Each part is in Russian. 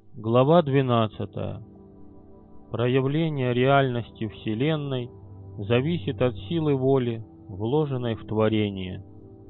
Глава 12. Проявление реальности Вселенной зависит от силы воли, вложенной в творение.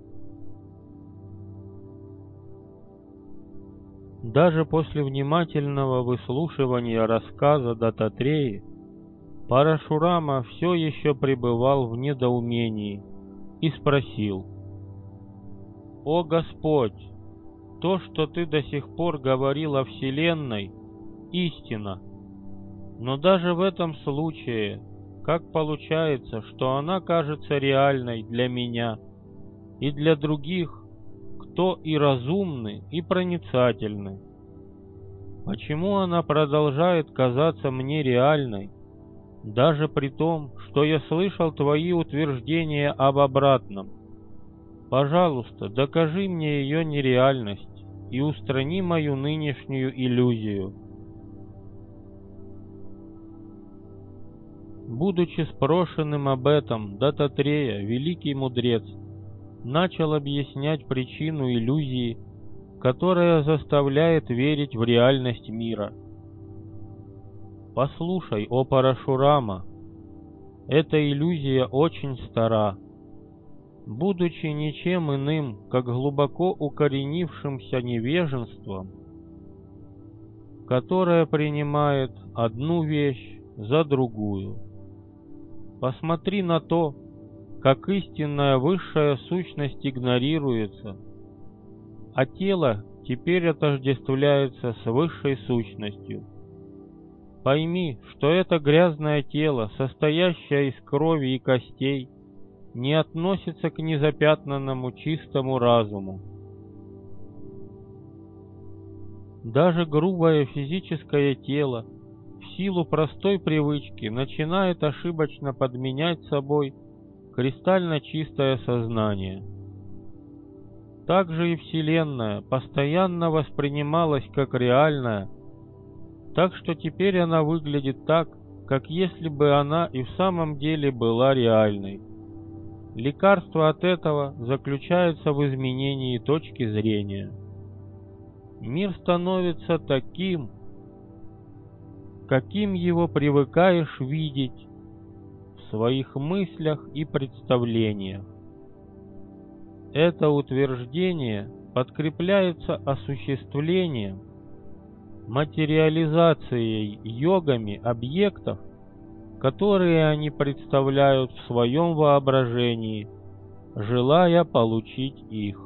Даже после внимательного выслушивания рассказа Дататреи, Парашурама все еще пребывал в недоумении и спросил: «О Господь, то, что ты до сих пор говорил о Вселенной, истина. Но даже в этом случае, как получается, что она кажется реальной для меня и для других, кто и разумны, и проницательны? Почему она продолжает казаться мне реальной, даже при том, что я слышал твои утверждения об обратном? Пожалуйста, докажи мне ее нереальность и устрани мою нынешнюю иллюзию». Будучи спрошенным об этом, Дататрея, великий мудрец, начал объяснять причину иллюзии, которая заставляет верить в реальность мира. «Послушай, о Парашурама, эта иллюзия очень стара. Будучи ничем иным, как глубоко укоренившимся невежеством, которое принимает одну вещь за другую. Посмотри на то, как истинная высшая сущность игнорируется, а тело теперь отождествляется с высшей сущностью. Пойми, что это грязное тело, состоящее из крови и костей, не относится к незапятнанному чистому разуму. Даже грубое физическое тело в силу простой привычки начинает ошибочно подменять собой кристально чистое сознание. Также и Вселенная постоянно воспринималась как реальная, так что теперь она выглядит так, как если бы она и в самом деле была реальной. Лекарство от этого заключается в изменении точки зрения. Мир становится таким, каким его привыкаешь видеть в своих мыслях и представлениях. Это утверждение подкрепляется осуществлением, материализацией йогами объектов, которые они представляют в своем воображении, желая получить их.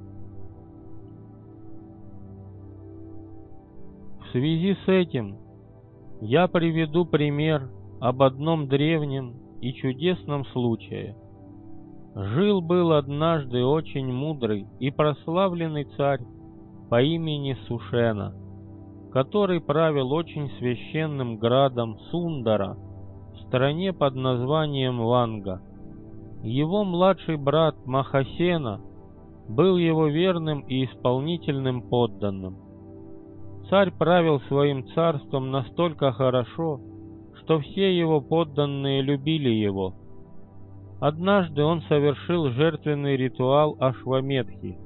В связи с этим я приведу пример об одном древнем и чудесном случае. Жил-был однажды очень мудрый и прославленный царь по имени Сушена, который правил очень священным градом Сундара в стране под названием Ванга. Его младший брат Махасена был его верным и исполнительным подданным. Царь правил своим царством настолько хорошо, что все его подданные любили его. Однажды он совершил жертвенный ритуал Ашваметхи.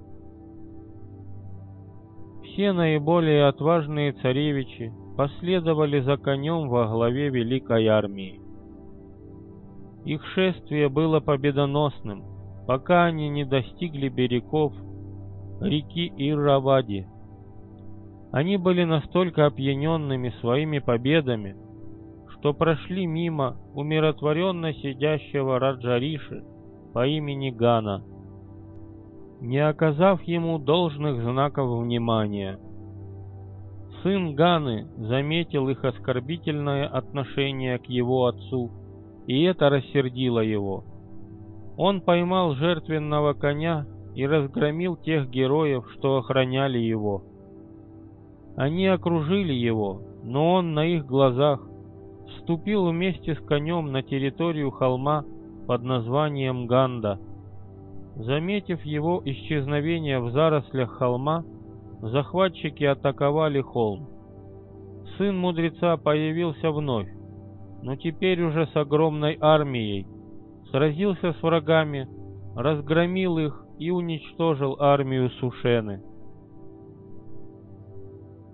Все наиболее отважные царевичи последовали за конем во главе великой армии. Их шествие было победоносным, пока они не достигли берегов реки Ирравади. Они были настолько опьяненными своими победами, что прошли мимо умиротворенно сидящего Раджариши по имени Гана, не оказав ему должных знаков внимания. Сын Ганы заметил их оскорбительное отношение к его отцу, и это рассердило его. Он поймал жертвенного коня и разгромил тех героев, что охраняли его. Они окружили его, но он на их глазах вступил вместе с конем на территорию холма под названием Ганда. Заметив его исчезновение в зарослях холма, захватчики атаковали холм. Сын мудреца появился вновь, но теперь уже с огромной армией, сразился с врагами, разгромил их и уничтожил армию Сушены.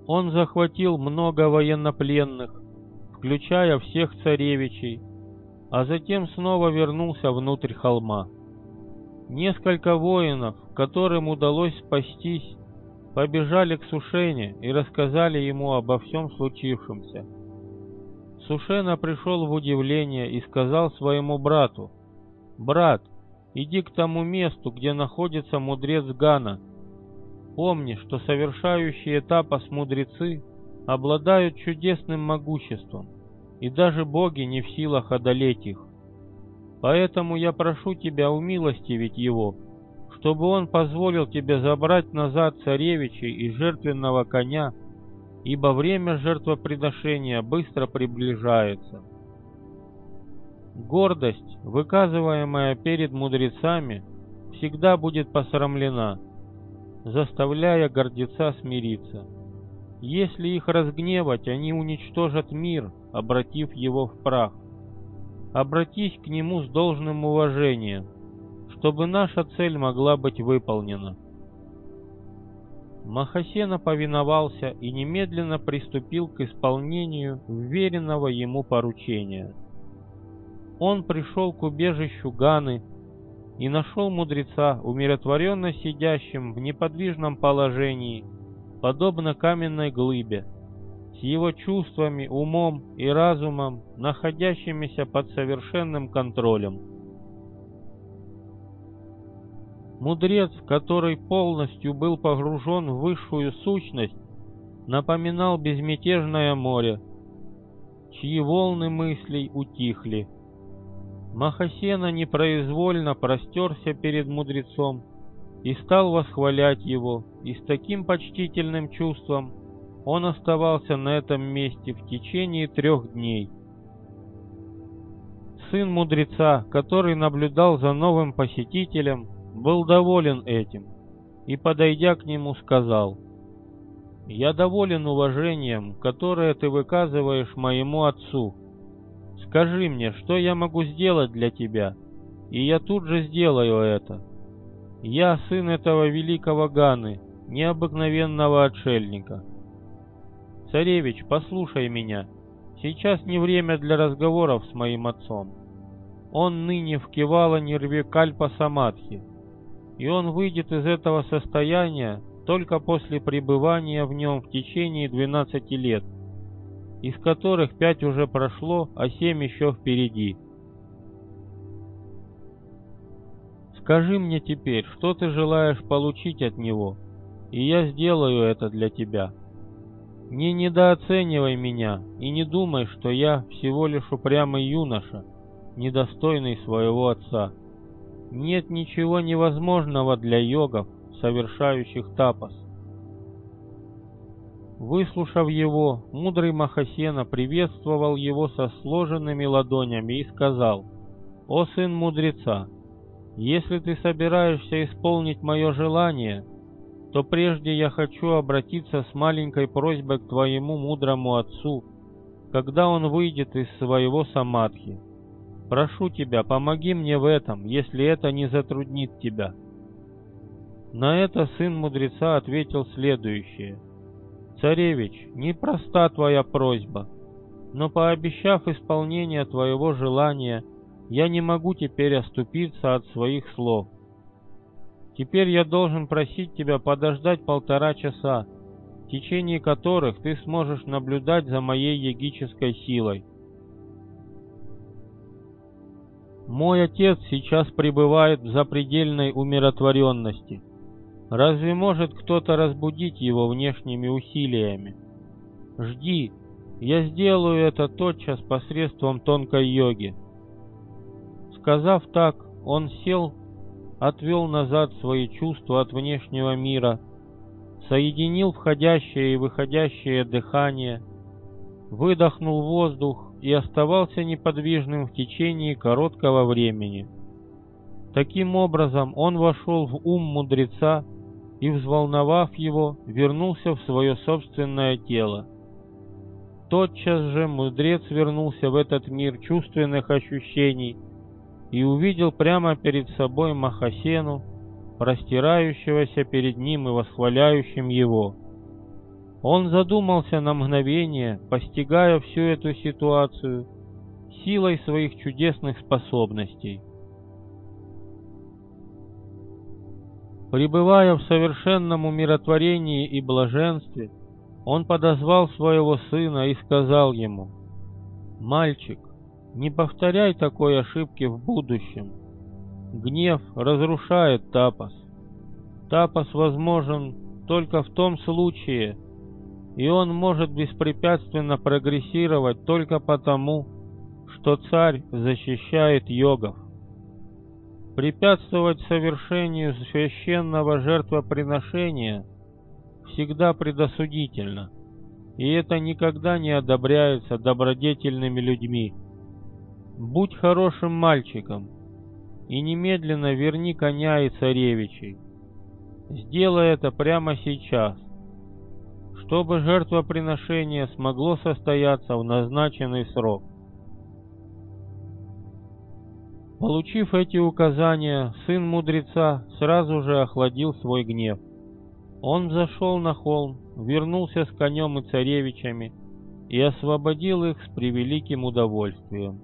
Он захватил много военнопленных, включая всех царевичей, а затем снова вернулся внутрь холма. Несколько воинов, которым удалось спастись, побежали к Сушене и рассказали ему обо всем случившемся. Сушена пришел в удивление и сказал своему брату: «Брат, иди к тому месту, где находится мудрец Гана. Помни, что совершающие тапас мудрецы обладают чудесным могуществом, и даже боги не в силах одолеть их. Поэтому я прошу тебя умилостивить его, чтобы он позволил тебе забрать назад царевичей и жертвенного коня, ибо время жертвоприношения быстро приближается». Гордость, выказываемая перед мудрецами, всегда будет посрамлена, заставляя гордеца смириться. Если их разгневать, они уничтожат мир, обратив его в прах. Обратись к нему с должным уважением, чтобы наша цель могла быть выполнена. Махасена повиновался и немедленно приступил к исполнению вверенного ему поручения. Он пришел к убежищу Ганы и нашел мудреца, умиротворенно сидящим в неподвижном положении, подобно каменной глыбе, с его чувствами, умом и разумом, находящимися под совершенным контролем. Мудрец, который полностью был погружен в высшую сущность, напоминал безмятежное море, чьи волны мыслей утихли. Махасена непроизвольно простерся перед мудрецом и стал восхвалять его, и с таким почтительным чувством он оставался на этом месте в течение 3 дней. Сын мудреца, который наблюдал за новым посетителем, был доволен этим и, подойдя к нему, сказал: «Я доволен уважением, которое ты выказываешь моему отцу. Скажи мне, что я могу сделать для тебя, и я тут же сделаю это. Я сын этого великого Ганы, необыкновенного отшельника. Царевич, послушай меня. Сейчас не время для разговоров с моим отцом. Он ныне в Кевала-Нирвикальпа Самадхи, и он выйдет из этого состояния только после пребывания в нем в течение 12 лет, из которых 5 уже прошло, а 7 еще впереди. Скажи мне теперь, что ты желаешь получить от него, и я сделаю это для тебя. Не недооценивай меня и не думай, что я всего лишь упрямый юноша, недостойный своего отца. Нет ничего невозможного для йогов, совершающих тапас». Выслушав его, мудрый Махасена приветствовал его со сложенными ладонями и сказал: «О сын мудреца, если ты собираешься исполнить мое желание, то прежде я хочу обратиться с маленькой просьбой к твоему мудрому отцу, когда он выйдет из своего самадхи. Прошу тебя, помоги мне в этом, если это не затруднит тебя». На это сын мудреца ответил следующее: «Царевич, непроста твоя просьба, но пообещав исполнение твоего желания, я не могу теперь оступиться от своих слов. Теперь я должен просить тебя подождать 1,5 часа, в течение которых ты сможешь наблюдать за моей йогической силой. Мой отец сейчас пребывает в запредельной умиротворенности. Разве может кто-то разбудить его внешними усилиями? Жди, я сделаю это тотчас посредством тонкой йоги». Сказав так, он сел, отвел назад свои чувства от внешнего мира, соединил входящее и выходящее дыхание, выдохнул воздух и оставался неподвижным в течение короткого времени. Таким образом, он вошел в ум мудреца и, взволновав его, вернулся в свое собственное тело. Тотчас же мудрец вернулся в этот мир чувственных ощущений и увидел прямо перед собой Махасену, простирающегося перед ним и восхваляющим его. Он задумался на мгновение, постигая всю эту ситуацию силой своих чудесных способностей. Пребывая в совершенном умиротворении и блаженстве, он подозвал своего сына и сказал ему: «Мальчик, не повторяй такой ошибки в будущем. Гнев разрушает тапос. Тапос возможен только в том случае, и он может беспрепятственно прогрессировать только потому, что царь защищает йогов. Препятствовать совершению священного жертвоприношения всегда предосудительно, и это никогда не одобряется добродетельными людьми. Будь хорошим мальчиком и немедленно верни коня и царевичей. Сделай это прямо сейчас, чтобы жертвоприношение смогло состояться в назначенный срок». Получив эти указания, сын мудреца сразу же охладил свой гнев. Он взошел на холм, вернулся с конем и царевичами и освободил их с превеликим удовольствием.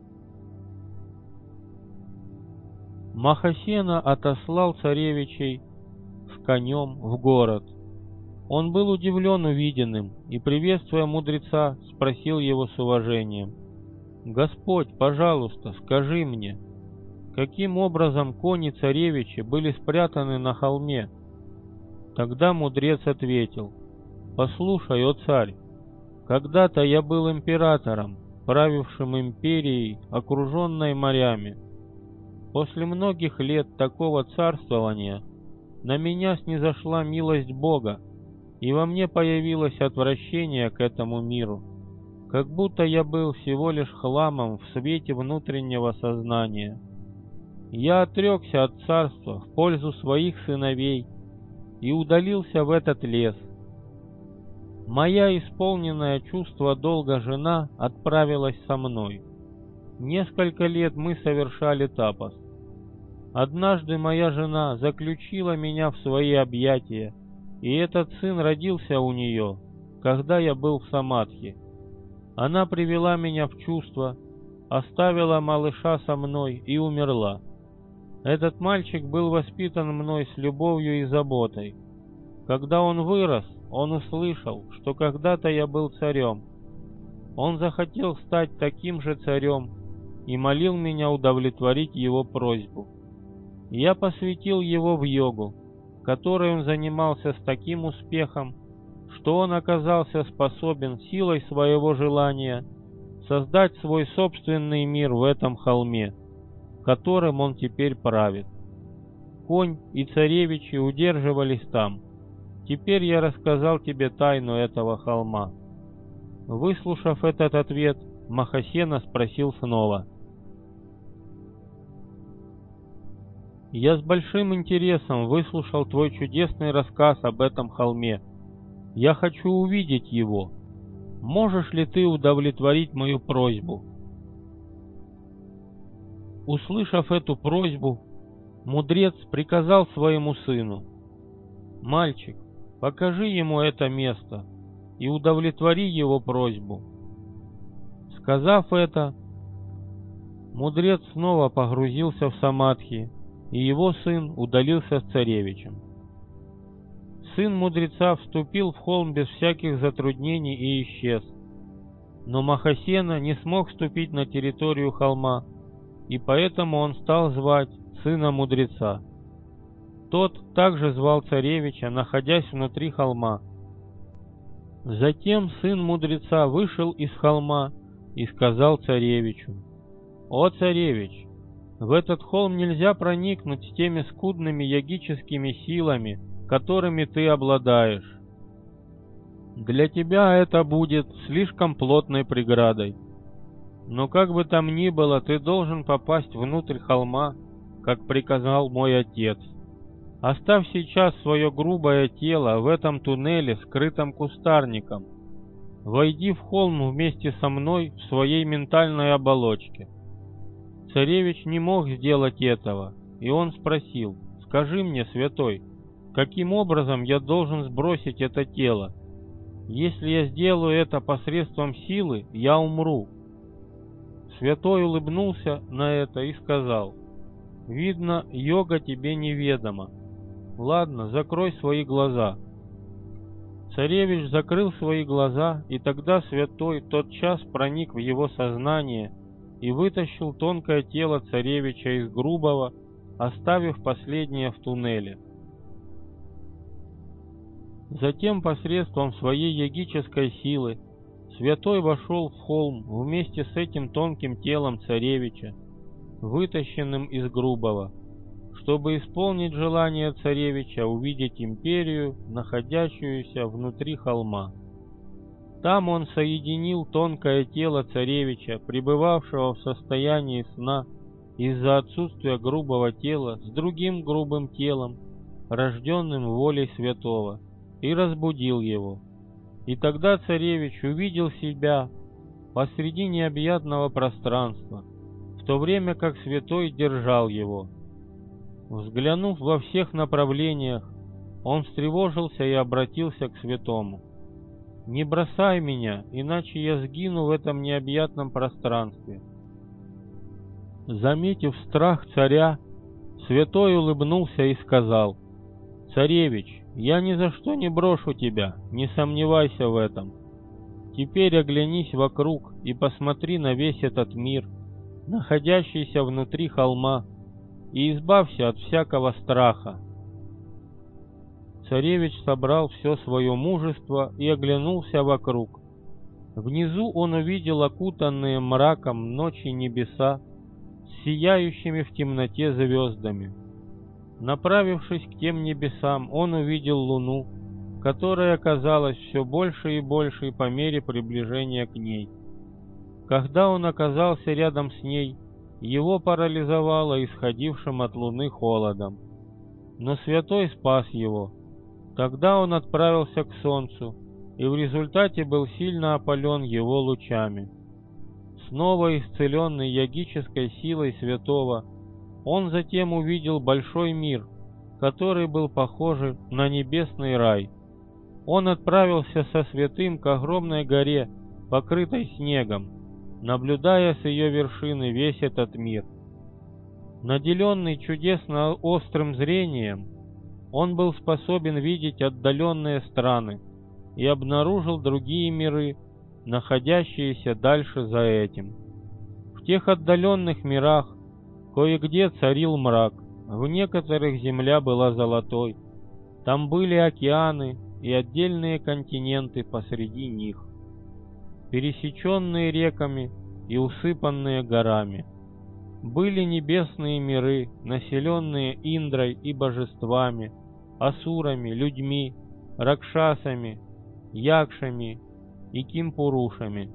Махасена отослал царевичей с конем в город. Он был удивлен увиденным и, приветствуя мудреца, спросил его с уважением: «Господь, пожалуйста, скажи мне, каким образом кони царевичи были спрятаны на холме?» Тогда мудрец ответил: «Послушай, о царь, когда-то я был императором, правившим империей, окруженной морями. После многих лет такого царствования на меня снизошла милость Бога, и во мне появилось отвращение к этому миру, как будто я был всего лишь хламом в свете внутреннего сознания. Я отрекся от царства в пользу своих сыновей и удалился в этот лес. Моя исполненная чувства долга жена отправилась со мной. Несколько лет мы совершали тапос. Однажды моя жена заключила меня в свои объятия, и этот сын родился у нее, когда я был в самадхи. Она привела меня в чувство, оставила малыша со мной и умерла. Этот мальчик был воспитан мной с любовью и заботой. Когда он вырос, он услышал, что когда-то я был царем. Он захотел стать таким же царем и молил меня удовлетворить его просьбу. Я посвятил его в йогу, которой он занимался с таким успехом, что он оказался способен силой своего желания создать свой собственный мир в этом холме, которым он теперь правит. Конь и царевичи удерживались там. Теперь я рассказал тебе тайну этого холма». Выслушав этот ответ, Махасена спросил снова: «Я с большим интересом выслушал твой чудесный рассказ об этом холме. Я хочу увидеть его. Можешь ли ты удовлетворить мою просьбу?» Услышав эту просьбу, мудрец приказал своему сыну: «Мальчик, покажи ему это место и удовлетвори его просьбу». Сказав это, мудрец снова погрузился в самадхи, и его сын удалился с царевичем. Сын мудреца вступил в холм без всяких затруднений и исчез. Но Махасена не смог вступить на территорию холма, и поэтому он стал звать сына мудреца. Тот также звал царевича, находясь внутри холма. Затем сын мудреца вышел из холма и сказал царевичу: «О царевич, в этот холм нельзя проникнуть с теми скудными йогическими силами, которыми ты обладаешь. Для тебя это будет слишком плотной преградой. Но как бы там ни было, ты должен попасть внутрь холма, как приказал мой отец. Оставь сейчас свое грубое тело в этом туннеле, скрытом кустарником. Войди в холм вместе со мной в своей ментальной оболочке». Царевич не мог сделать этого, и он спросил: «Скажи мне, святой, каким образом я должен сбросить это тело? Если я сделаю это посредством силы, я умру». Святой улыбнулся на это и сказал: «Видно, йога тебе неведома. Ладно, закрой свои глаза». Царевич закрыл свои глаза, и тогда святой тотчас проник в его сознание и вытащил тонкое тело царевича из грубого, оставив последнее в туннеле. Затем посредством своей йогической силы святой вошел в холм вместе с этим тонким телом царевича, вытащенным из грубого, чтобы исполнить желание царевича увидеть империю, находящуюся внутри холма. Там он соединил тонкое тело царевича, пребывавшего в состоянии сна из-за отсутствия грубого тела, с другим грубым телом, рожденным волей святого, и разбудил его. И тогда царевич увидел себя посреди необъятного пространства, в то время как святой держал его. Взглянув во всех направлениях, он встревожился и обратился к святому: «Не бросай меня, иначе я сгину в этом необъятном пространстве». Заметив страх царя, святой улыбнулся и сказал: «Царевич, я ни за что не брошу тебя, не сомневайся в этом. Теперь оглянись вокруг и посмотри на весь этот мир, находящийся внутри холма, и избавься от всякого страха». Царевич собрал все свое мужество и оглянулся вокруг. Внизу он увидел окутанные мраком ночи небеса с сияющими в темноте звездами. Направившись к тем небесам, он увидел луну, которая казалась все больше и больше по мере приближения к ней. Когда он оказался рядом с ней, его парализовало исходившим от луны холодом. Но святой спас его. Тогда он отправился к солнцу, и в результате был сильно опален его лучами. Снова исцеленный йогической силой святого, он затем увидел большой мир, который был похож на небесный рай. Он отправился со святым к огромной горе, покрытой снегом, наблюдая с ее вершины весь этот мир. Наделенный чудесно острым зрением, он был способен видеть отдаленные страны и обнаружил другие миры, находящиеся дальше за этим. В тех отдаленных мирах кое-где царил мрак, в некоторых земля была золотой, там были океаны и отдельные континенты посреди них, пересеченные реками и усыпанные горами. Были небесные миры, населенные Индрой и божествами, асурами, людьми, ракшасами, якшами и кимпурушами.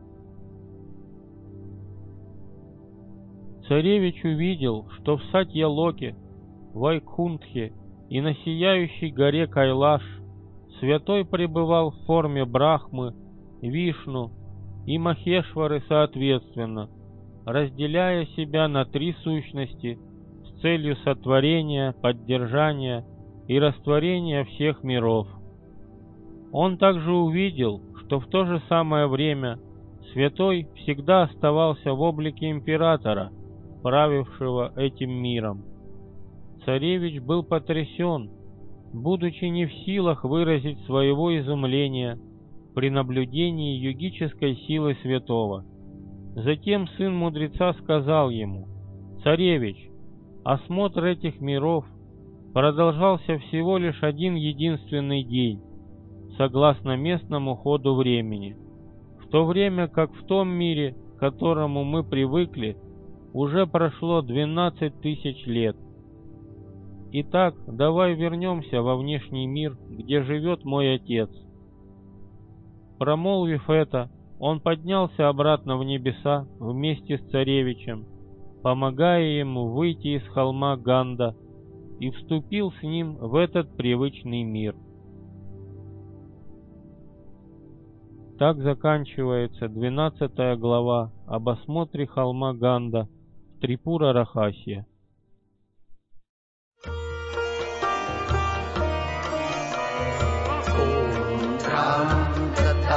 Царевич увидел, что в Сатья-Локе, Вайкунтхе и на сияющей горе Кайлаш святой пребывал в форме Брахмы, Вишну и Махешвары соответственно, разделяя себя на три сущности с целью сотворения, поддержания и растворения всех миров. Он также увидел, что в то же самое время святой всегда оставался в облике императора, правившего этим миром. Царевич был потрясен, будучи не в силах выразить своего изумления при наблюдении йогической силы святого. Затем сын мудреца сказал ему: «Царевич, осмотр этих миров продолжался всего лишь один единственный день, согласно местному ходу времени, в то время как в том мире, к которому мы привыкли, уже прошло 12 тысяч лет. Итак, давай вернемся во внешний мир, где живет мой отец». Промолвив это, он поднялся обратно в небеса вместе с царевичем, помогая ему выйти из холма Ганда, и вступил с ним в этот привычный мир. Так заканчивается 12 глава об осмотре холма Ганда в Трипура-Рахасья. Ram